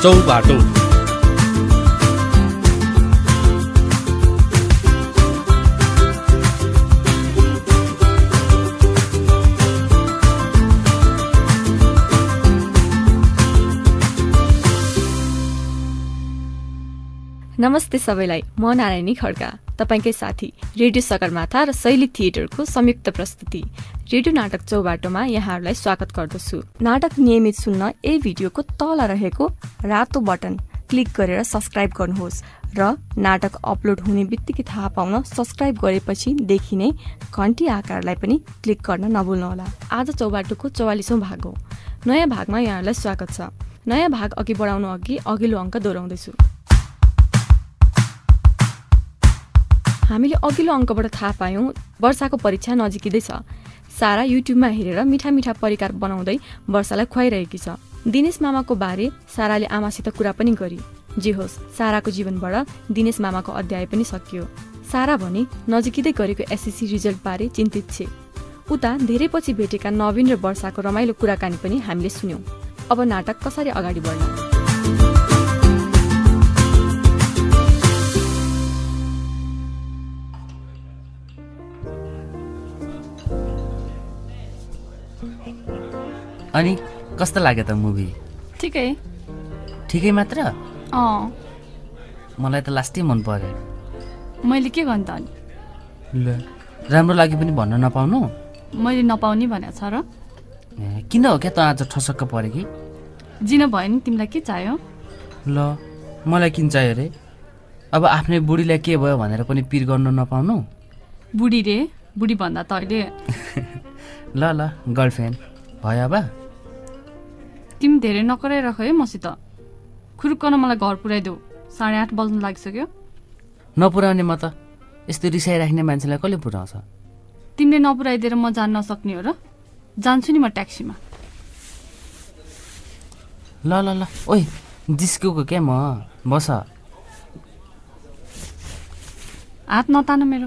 चौबाटो। नमस्ते सबैलाई, म नारायणी खड्का, तपाईकै साथी रेडियो सगरमाथा र शैली थिएटरको संयुक्त प्रस्तुति रेडियो नाटक चौबाटोमा यहाँहरूलाई स्वागत गर्दछु। नाटक नियमित सुन्न यही भिडियोको तल रहेको रातो बटन क्लिक गरेर सब्स्क्राइब गर्नुहोस् र नाटक अपलोड हुने बित्तिकै थाहा पाउन सब्स्क्राइब गरेपछि देखिने घण्टी आकारलाई पनि क्लिक गर्न नभुल्नुहोला। आज चौबाटोको 44औं भाग हो। नयाँ भागमा यहाँहरूलाई स्वागत छ। नयाँ भाग अघि बढाउनु अघि अघिल्लो अङ्क दोहोऱ्याउँदैछु। हामीले अघिल्लो अङ्कबाट थाहा पायौं वर्षाको परीक्षा नजिकिँदैछ। सारा युट्युबमा हेरेर मिठा मिठा परिकार बनाउँदै वर्षालाई खुवाइरहेकी छ। दिनेश मामाको बारे साराले आमासित कुरा पनि गरी। जे होस्, साराको जीवनबाट दिनेश मामाको अध्याय पनि सकियो। सारा भने नजिकिँदै गरेको एसएससी रिजल्ट बारे चिन्तित छे। उता धेरै पछि भेटेका नवीन र वर्षाको रमाइलो कुराकानी पनि हामीले सुन्यौं। अब नाटक कसरी अगाडि बढ्ला? अनि कस्तो लाग्यो त मुभी? ठिकै मात्र? मलाई त लास्टै मन पर्यो। मैले के गर्नु त अनि? ल राम्रो लाग्यो पनि भन्न नपाउनु? मैले नपाउने भनेको छ र? किन हो क्या त आज ठसक्क पऱ्यो कि? जिन भयो नि, तिमीलाई के चाहियो? ल मलाई किन चाहियो रे? अब आफ्नै बुढीलाई के भयो भनेर पनि पिर गर्न नपाउनु? बुढी रे? बुढी भन्दा त अहिले ल गर्लफ्रेन्ड भयो। अब तिमी धेरै नकराइराख है मसित। खुरुक्कन मलाई घर पुर्याइदेऊ। 8:30 बज्न लागिसक्यो। नपुर्याउने म त यस्तो रिसाइराख्ने मान्छेलाई कसले पुर्याउँछ? तिमीले नपुर्याइदिएर म जान नसक्ने हो र? जान्छु नि म ट्याक्सीमा। ल ओइ जिस्केको क्या म। बस हात नतान मेरो।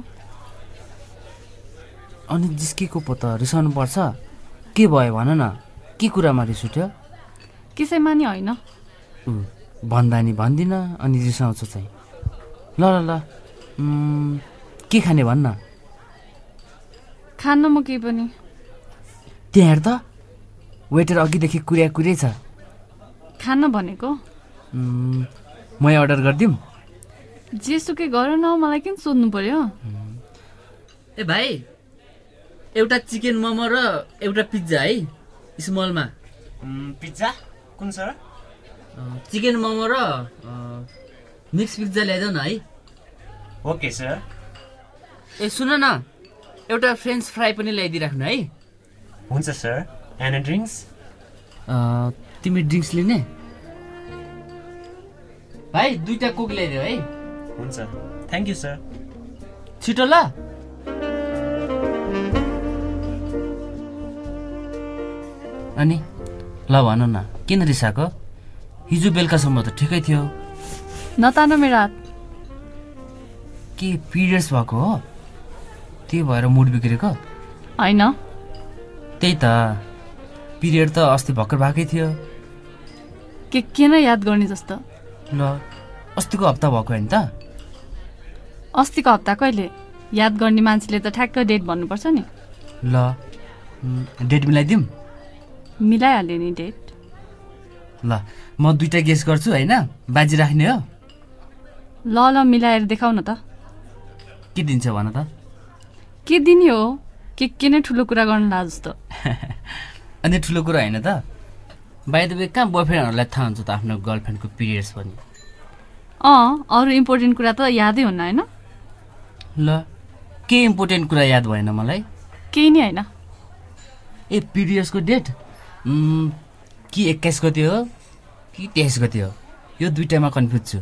अनि जिस्केको पो त रिसाउनु पर्छ? के भयो भन न, के कुरामा रिस उठ्यो? कसैमा नि होइन। भन्दा नि भन्दिन अनि रिसाउँछ चाहिँ। ल के खाने भन्न? खान्न म केही पनि। त्यहाँ हेर त, वेटर अघिदेखि कुरै छ। खान्न भनेको? म अर्डर गरिदिउँ? जेसुकै गर न, मलाई किन सोध्नु पर्यो? ए भाइ, एउटा चिकन मोमो र एउटा पिज्जा है, स्मलमा। पिज्जा कुन सर? चिकन मोमो र मिक्स पिज्जा ल्याइदेऊ न है। Okay sir. ए सुन न, एउटा फ्रेन्च फ्राई पनि ल्याइदिइराख्नु है। हुन्छ सर। And drinks? तिमी ड्रिङ्क्स लिने? भाइ 2टा कोक ल्याइदेऊ है। हुन्छ, थ्याङ्क यू सर। छिटो ल। अनि ल भन न, किन रिसाएको? हिजो बेलुकासम्म त ठिकै थियो। नतान मेरो हात। के पिरियड्स भएको हो? त्यही भएर मुड बिग्रेको? होइन। त्यही त, पिरियड त अस्ति भर्खर भएकै थियो। के नै याद गर्ने जस्तो? ल अस्तिको हप्ता भएको होइन त? अस्तिको हप्ता कहिले? याद गर्ने मान्छेले त ठ्याक्क डेट भन्नुपर्छ नि। ल डेट मिलाइदिउँ? मिलाइहाल्यो नि डेट। ल म 2टा गेस गर्छु होइन, बाजी राख्ने हो? ल मिलाएर देखाउ न त। के दिन्छ भन त? के दिने हो? के नै ठुलो कुरा गर्न ला जस्तो। अनि ठुलो कुरा होइन त? बाइ द वे, कहाँ बोयफ्रेन्डहरूलाई थाहा हुन्छ त आफ्नो गर्लफ्रेन्डको पिरियड्स पनि? अरू इम्पोर्टेन्ट कुरा त यादै हुन्न होइन? ल के इम्पोर्टेन्ट कुरा याद भएन मलाई? केही नै होइन। ए पिरियड्सको डेट कि 21 गते हो कि 23 गते हो? यो 2टामा कन्फ्युज छु।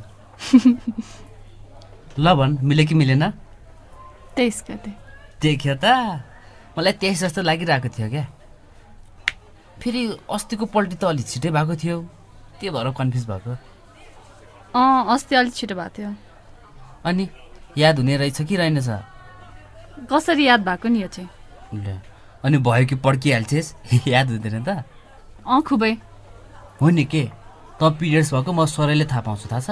ल भन्, मिल्यो कि मिलेन? 23 गते। देख्यो त, मलाई 23 जस्तो लागिरहेको थियो क्या। फेरि अस्तिको पल्टी त अलिक छिटै भएको थियो, त्यही भएर कन्फ्युज भएको। अस्ति अलिक छिटो भएको थियो। अनि याद हुने रहेछ कि रहेनछ? कसरी याद भएको नि यो चाहिँ? अनि भयो कि पड्किहाल्छेस्? याद हुँदैन त? खुबै हो नि। के त पिरियड्स भएको म स्वरले थाहा पाउँछु, थाहा छ?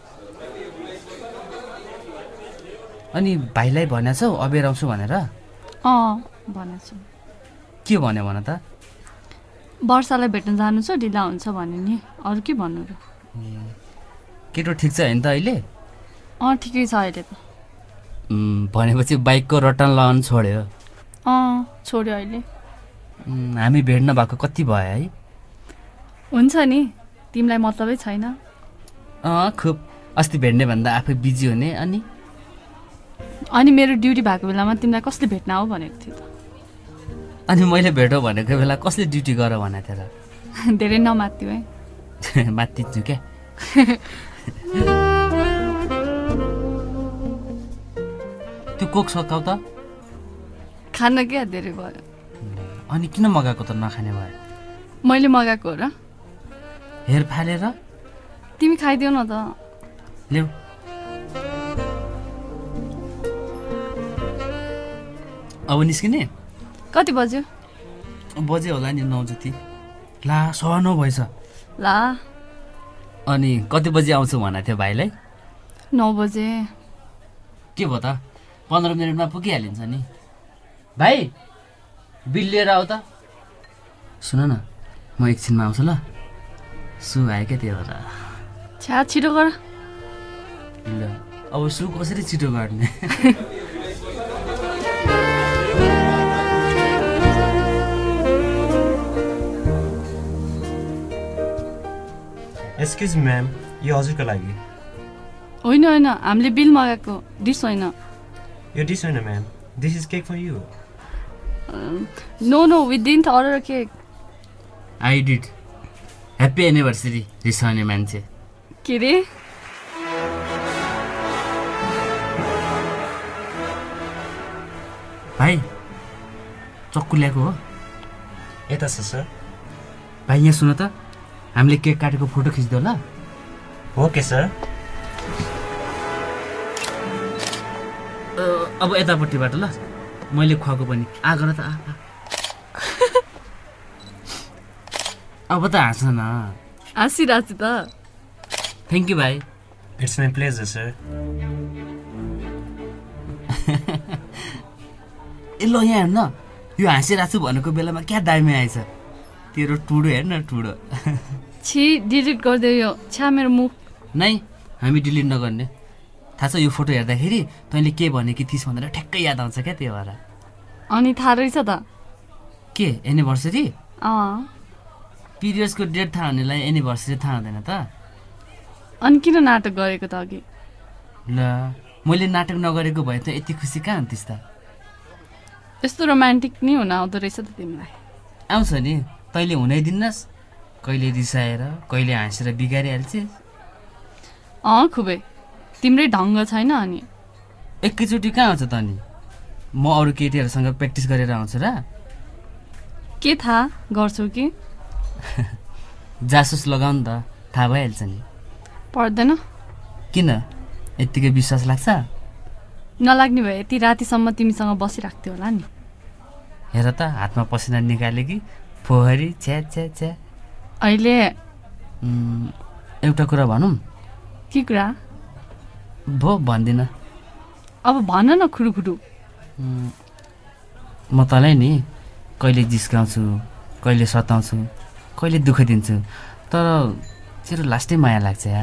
अनि भाइलाई भनेको छौ अबेर आउँछु भनेर? भनेको छु। के भन्यो भन त? वर्षालाई भेट्न जानु छ, ढिला हुन्छ भन्यो नि। अरू के भन्नु र? केटो ठिक छ होइन त अहिले? ठिकै छ अहिले त। भनेपछि बाइकको रटन लगाउन छोड्यो? छोड्यो अहिले। हामी भेट्न भएको कति भयो है? हुन्छ नि, तिमीलाई मतलबै छैन? खुब। अस्ति भेट्ने भन्दा आफै बिजी हुने। अनि मेरो ड्युटी भएको बेलामा तिमीलाई कसले भेट्न आऊ भनेको थियो त? अनि मैले भेटौ भनेको बेला कसले ड्युटी गर भनेको थियो र? धेरै नमात्यो है। मात्तिन्छु क्या। त्यो कोक सकाउ त। खान क्या धेरै भयो। अनि किन मगाएको त नखाने भयो? मैले मगाएको हो र? हेर फालेर। तिमी खाइदेऊ न त। ल्याऊ। अब निस्किने? कति बज्यो? बजे होला नि 9 जति। ला 9:15 भएछ। ला। अनि कति बजे आउँछु भनेको थियो भाइलाई? 9 बजे। के भयो त? 15 मिनटमा पुगिहालिन्छ नि। भाइ बिल लिएर आऊ त। सुन न, म एकछिनमा आउँछु ल। सु आयो क्या त्यो भएर। छ्या छिटो गर। ल अब सु कसरी छिटो गर्ने? एक्सक्युज मी म्याम, यो हजुरको लागि। होइन होइन, हामीले बिल मगाएको, डिस होइन। यो डिस होइन ma'am, this is cake for you. No we didn't order a cake. I did. Happy anniversary रिसाउने मान्छे। के रे? भाइ चक्कु ल्याएको हो? यता छ सर। भाइ यहाँ सुन त, हामीले केक काटेको फोटो खिच्दियो ल? Okay sir. अब यतापट्टिबाट ल, मैले खुवाएको पनि। गर त अब त हाँस न। हाँसिरहेको छु त। थ्याङ्क यू भाइ। It's my pleasure sir. ए ल यहाँ हेर्न, यो हाँसिरहेको छु भनेको बेलामा क्या दामी आएछ। तेरो टुडो हेर्न, टुडो। छि डिलिट गरिदेऊ यो। छ्या मेरो मुख। नै, हामी डिलिट नगर्ने। थाहा छ यो फोटो हेर्दाखेरि तैँले के भनेकी थिइस् भनेर ठ्याक्कै याद आउँछ क्या त्यो भएर। अनि थाहा रहेछ त? के एनिभर्सरी? पिरियड्सको डेट थाहा हुनेलाई एनिभर्सरी थाहा हुँदैन त? अनि किन नाटक गरेको त अघि? ल मैले नाटक नगरेको भए त यति खुसी कहाँ हुन्थिस् त? यस्तो रोमान्टिक नि हुन आउँदो रहेछ त तिमीलाई। आउँछ नि, तैँले हुनै दिन्नस्। कहिले रिसाएर कहिले हाँसेर बिगारिहाल्छिस्। खुबै तिम्रै ढङ्ग छैन। अनि एकैचोटि कहाँ आउँछ त? अनि म अरू केटीहरूसँग प्र्याक्टिस गरेर आउँछु र? के थाहा गर्छौ कि? जासुस लगाउ नि त, थाहा भइहाल्छ नि। पर्दैन। किन? यत्तिकै विश्वास लाग्छ? नलाग्ने भए यति रातिसम्म तिमीसँग बसिराख्थ्यो होला नि। हेर त, हातमा पसिना निकाले कि फोहरी। छ्या छ्या छ्या। अहिले एउटा कुरा भनौँ? के कुरा? भो भन्दिनँ। अब भन न खुरुखुरु। म तँलाई नि कहिले जिस्काउँछु, कहिले सताउँछु, कहिले दुःख दिन्छु, तर तेरो लास्टै माया लाग्छ यार।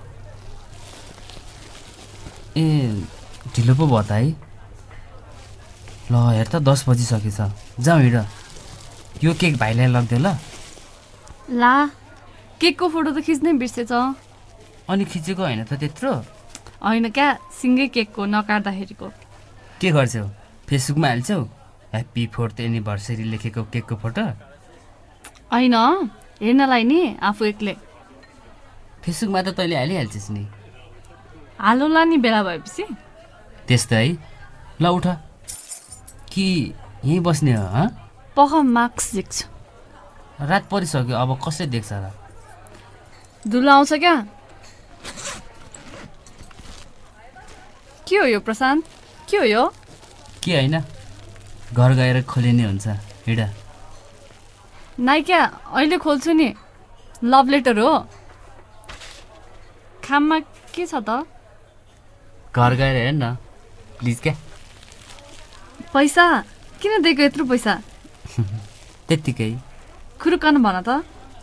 ए ढिलो पो भयो त है। ल हेर त 10 बजिसकेछ। जाउँ हिँड। यो केक भाइलाई लगिदियो ल। ला केकको फोटो त खिच्नै बिर्सेछ। अनि खिचेको होइन त त्यत्रो? होइन क्या, सिँगै केकको नकाट्दाखेरिको। के गर्छौ? फेसबुकमा हाल्छौ ह्याप्पी 4th एनिभर्सरी लेखेको केकको फोटो? होइन, हेर्नलाई नि आफू एक्लै। फेसबुकमा त तैँले हालिहाल्छिस् नि। हालौँला नि बेला भएपछि। त्यस्तै है। ल उठ कि यहीँ बस्ने हो? पख मार्क्स देख्छु। रात परिसक्यो, अब कसले देख्छ र? धुलो आउँछ क्या। के हो यो प्रशान्त? के हो यो? के होइन, घर गएर खोलिने हुन्छ। हिँड। नाइ क्या, अहिले खोल्छु नि। लभ लेटर हो। खाममा के छ त? घर गएर हेर न प्लिज क्या। पैसा किन दिएको यत्रो पैसा? त्यत्तिकै। खुरुकन भन त।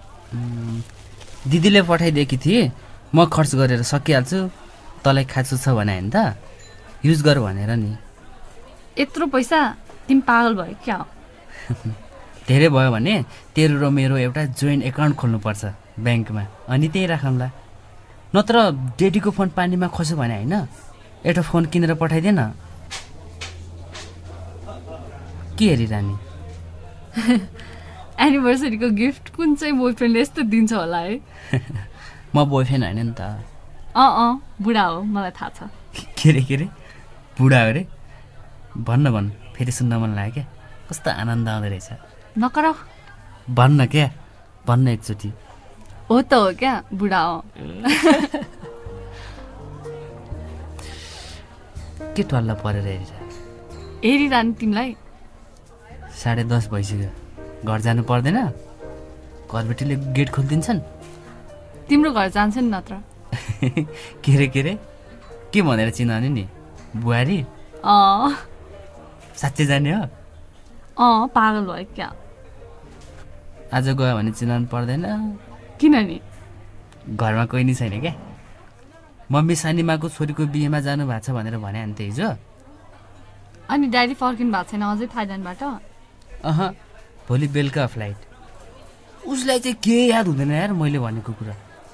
दिदीले पठाइदिएकी थिए, म खर्च गरेर सकिहाल्छु, तँलाई खाँचो छ भने होइन त, युज गर भनेर नि। यत्रो पैसा? तिमी पागल भयो क्या हो? धेरै भयो भने तेरो र मेरो एउटा जोइन्ट एकाउन्ट खोल्नुपर्छ ब्याङ्कमा, अनि त्यही राखौँला। नत्र डेडीको फोन पानीमा खस्यो भने होइन, एउटा फोन किनेर पठाइदे न। के हेरिरहने? एनिभर्सरीको गिफ्ट कुन चाहिँ बोयफ्रेन्डले यस्तो दिन्छ होला है? म बोयफ्रेन्ड होइन नि त। बुढा हो, मलाई थाहा छ। के रे बुढा हो रे? भन्न फेरि सुन्न मन लाग्यो क्या, कस्तो आनन्द आउँदो रहेछ। नकराउ। भन्न क्या, भन्न एकचोटि। हो त हो क्या, बुढा हो। के टल्ला परेर हेरिरहनु तिमीलाई? 10:30 भइसक्यो, घर जानु पर्दैन? घरबेटीले गेट खोलिदिन्छन्? तिम्रो घर जान्छ नि नत्र। के रे के भनेर चिनाउने नि? बुहारी? साँच्चै जाने हो? पागल भयो क्या। आज गयो भने चिनाउनु पर्दैन? किन नि? घरमा कोही नि छैन क्या। मम्मी सानीमाको छोरीको बिहेमा जानु भएको छ भनेर भने अन्त हिजो। अनि ड्याडी फर्किनु भएको छैन अझै थाइल्यान्डबाट? भोलि बेलुका फ्लाइट। उसलाई चाहिँ के याद हुँदैन यार मैले भनेको कुरा।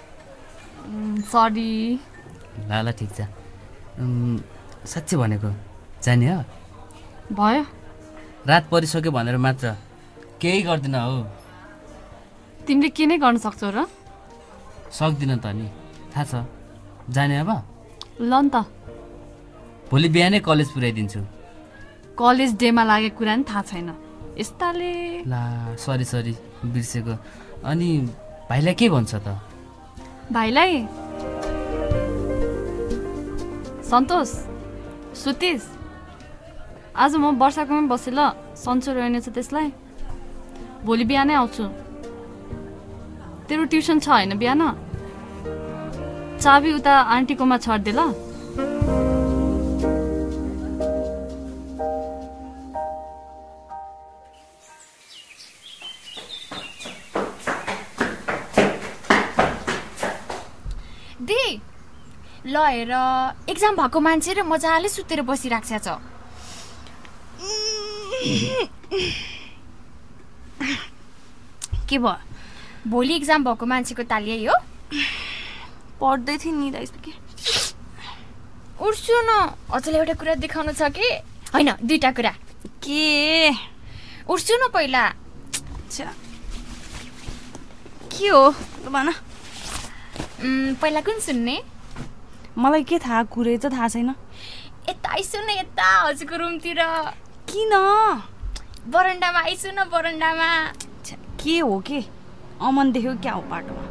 सरी। ल ठिक छ, साँच्चै भनेको जाने हो? भयो। रात परिसक्यो भनेर मात्र केही गर्दिन हो। तिमीले के नै गर्न सक्छौ र? सक्दिन त नि, थाहा छ। जाने अब? ल नि त। भोलि बिहानै कलेज पुर्याइदिन्छु। कलेज डेमा लागेको कुरा नि थाहा छैन यस्ताले। ला सरी बिर्सेको। अनि भाइलाई के भन्छ त? भाइलाई सन्तोष, सुतिस, आज म वर्षाकोमै बसेँ ल, सन्चो रहेछ त्यसलाई। भोलि बिहानै आउँछु। तेरो ट्युसन छ होइन बिहान? चाबी उता आन्टीकोमा छर्दे ल। दि ल हेर, एक्जाम भएको मान्छे र मजाले सुतेर बसिराख्छ छ। के भयो? भोलि एक्जाम भएको मान्छेको ताली यही हो? पढ्दै थिएँ नि दाइ। उठ्छु न, हजुरलाई एउटा कुरा देखाउनु छ कि होइन? 2टा कुरा। के? उठ्छु न पहिला। के हो भन। पहिला कुन सुन्ने? मलाई के थाहा, कुरै त थाहा छैन। यता आइसु न, यता हजुरको रुमतिर। किन? बरन्डामा आइसु न, बरन्डामा। के हो के? अमन देख्यो क्या हो बाटोमा?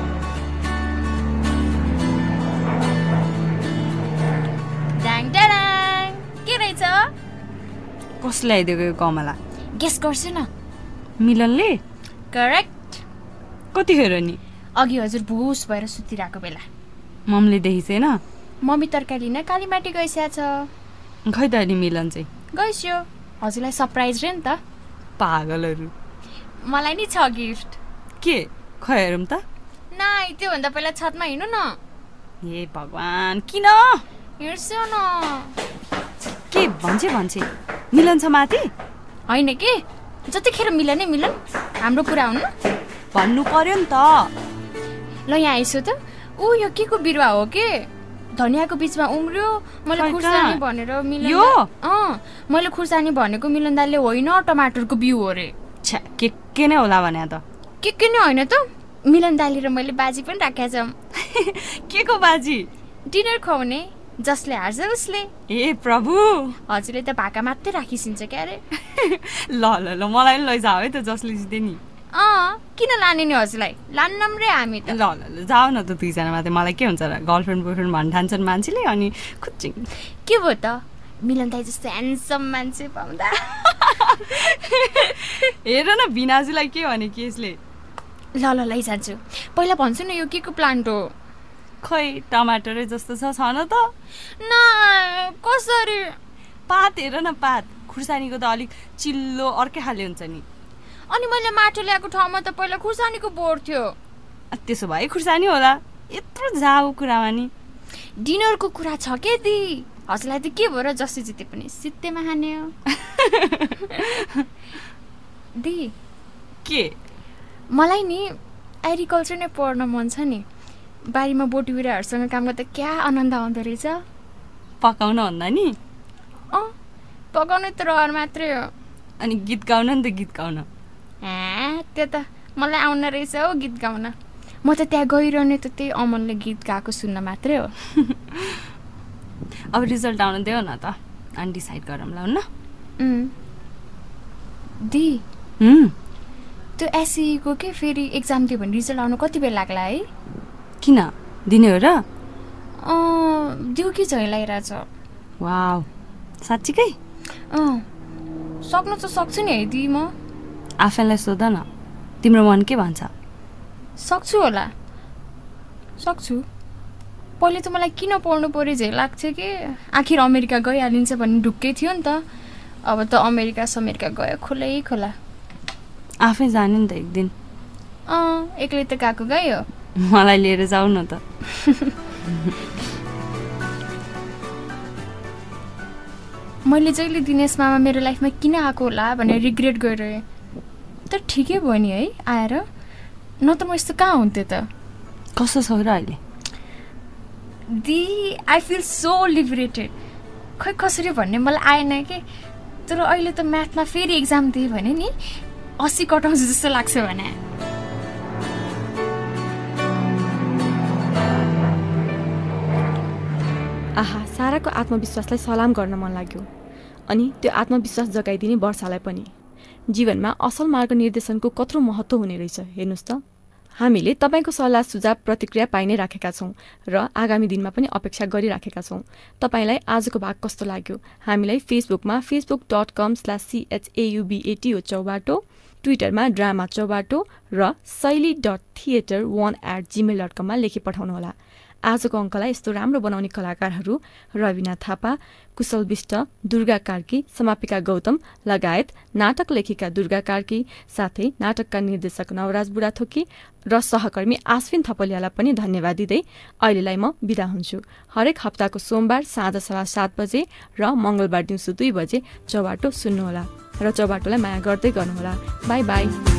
के रहेछ? कसले ल्याइदिएको यो कमला? गेस गर्छु न। मिलनले? करेक्ट। कतिखेर नि? अघि हजुर भुस भएर सुतिरहेको बेला। मम्मीले देखिसेन? मम्मी तरकारी लिन कालीमाटी गइसकेको छ। खै त अनि मिलन चाहिँ? गइस्यो, हजुरलाई सरप्राइज रे नि त। पागलहरू। मलाई नि छ गिफ्ट। के? खै हेरौँ त। नाइ, त्योभन्दा पहिला छतमा हिँड्नु न। हे भगवान्, किन? हिँड्छु न। के भन्छे? मिलन छ माथि? होइन के, जतिखेर मिलन हाम्रो कुरा हुन्न। भन्नु पर्यो नि त। ल यहाँ आइसो त। यो के को बिरुवा हो के? धनियाको बिचमा उम्रियो। मैले खुर्सानी भनेर मिलन। यो? मैले खुर्सानी भनेको मिलन दाले होइन, टमाटरको बिउ हो रे। के नै होला भने त? के नै होइन त। मिलन दाले र मैले बाजी पनि राखेका छौँ। के को बाजी? डिनर खुवाउने, जसले हार्छ उसले। ए प्रभु, हजुरले त भाका मात्रै राखिसिन्छ क्या रे। ल मलाई पनि लैजाऊ है त, जसले जिते नि। किन लाने नि हजुरलाई? लान्नम रे हामी त। ल जाऊ न त, 2जना मात्रै। मलाई के हुन्छ र, गर्लफ्रेन्ड बोयफ्रेन्ड भन्न ठान्छन् मान्छेले, अनि खुच्चिङ। के भयो त? मिलन दाइ जस्तो ह्यान्डसम मान्छे पाउँदा। हेर न बिनाजुलाई के भने कि यसले। ल लैजान्छु। पहिला भन्छु न, यो के को प्लान्ट हो? खै टमाटरै जस्तो छन त न कसरी पात हेर न पात खुर्सानीको त अलिक चिल्लो अर्कै खाले हुन्छ नि अनि मैले माटो ल्याएको ठाउँमा त पहिला खुर्सानीको बोर थियो त्यसो भए खुर्सानी होला यत्रो जाऊ कुरामा नि डिनरको कुरा छ के दी हजुरलाई त के भएर जसले जिते पनि सित्तेमा हाने हो दी के मलाई नि एग्रिकल्चर नै पढ्न मन छ नि बारीमा बोटी बिरुवाहरूसँग काम गर्दा क्या आनन्द आउँदो रहेछ पकाउन भन्दा नि पकाउनु त रहर मात्रै हो अनि गीत गाउन नि त गीत गाउन त्यो त मलाई आउन रहेछ हो गीत गाउन म त त्यहाँ गइरहने त त्यही अमनले गीत गाएको सुन्न मात्रै हो अब रिजल्ट आउन देऊ न त अनि डिसाइड गरौँला हुन्न दी त्यो एसईको के फेरि एक्जाम दियो भने रिजल्ट आउनु कति बेला लाग्ला है किन दिने हो र दिउ कि झैलाइरहेछ वाउ साँच्चीकै सक्नु त सक्छु नि है दी म आफैलाई सोध न तिम्रो मन के भन्छ सक्छु होला सक्छु पहिले त मलाई किन पढ्नु पर्यो झै लाग्थ्यो कि आखिर अमेरिका गइहालिन्छ भन्ने ढुक्कै थियो नि त अब त अमेरिका गयो खोला आफै जाने नि त एक दिन एक्लै त गएको गयो मलाई लिएर जाऊ न त मैले जहिले दिनेश मामा मेरो लाइफमा किन आएको होला भनेर रिग्रेट गरिरहेँ त ठिकै भयो नि है आएर न त म यस्तो कहाँ हुन्थ्यो त कस्तो छ र अहिले दी आई फिल सो लिबरेटेड खै कसरी भन्ने मलाई आएन कि तर अहिले त म्याथमा फेरि एक्जाम दिएँ भने नि 80 कटाउँछु जस्तो लाग्छ भने आहा साराको आत्मविश्वासलाई सलाम गर्न मन लाग्यो अनि त्यो आत्मविश्वास जगाइदिने वर्षालाई पनि जीवनमा असल मार्ग निर्देशनको कत्रो महत्त्व हुने रहेछ हेर्नुहोस् त हामीले तपाईँको सल्लाह सुझाव प्रतिक्रिया पाइ नै राखेका छौँ र आगामी दिनमा पनि अपेक्षा गरिराखेका छौँ तपाईँलाई आजको भाग कस्तो लाग्यो हामीलाई फेसबुकमा facebook.com/CHAUBATO चौबाटो ट्विटरमा ड्रामा चौबाटो र shaili.theater1@gmail.com मा लेखी पठाउनुहोला आजको अङ्कलाई यस्तो राम्रो बनाउने कलाकारहरू रविना थापा कुशल विष्ट दुर्गा कार्की समापिका गौतम लगायत नाटक लेखिका दुर्गा कार्की साथै नाटकका निर्देशक नवराज बुढाथोकी र सहकर्मी आश्विन थपलियालाई पनि धन्यवाद दिँदै अहिलेलाई म बिदा हुन्छु हरेक हप्ताको सोमबार साँझ 7:15 बजे र मङ्गलबार दिउँसो 2 बजे चौबाटो सुन्नुहोला र चौबाटोलाई माया गर्दै गर्नुहोला बाई बाई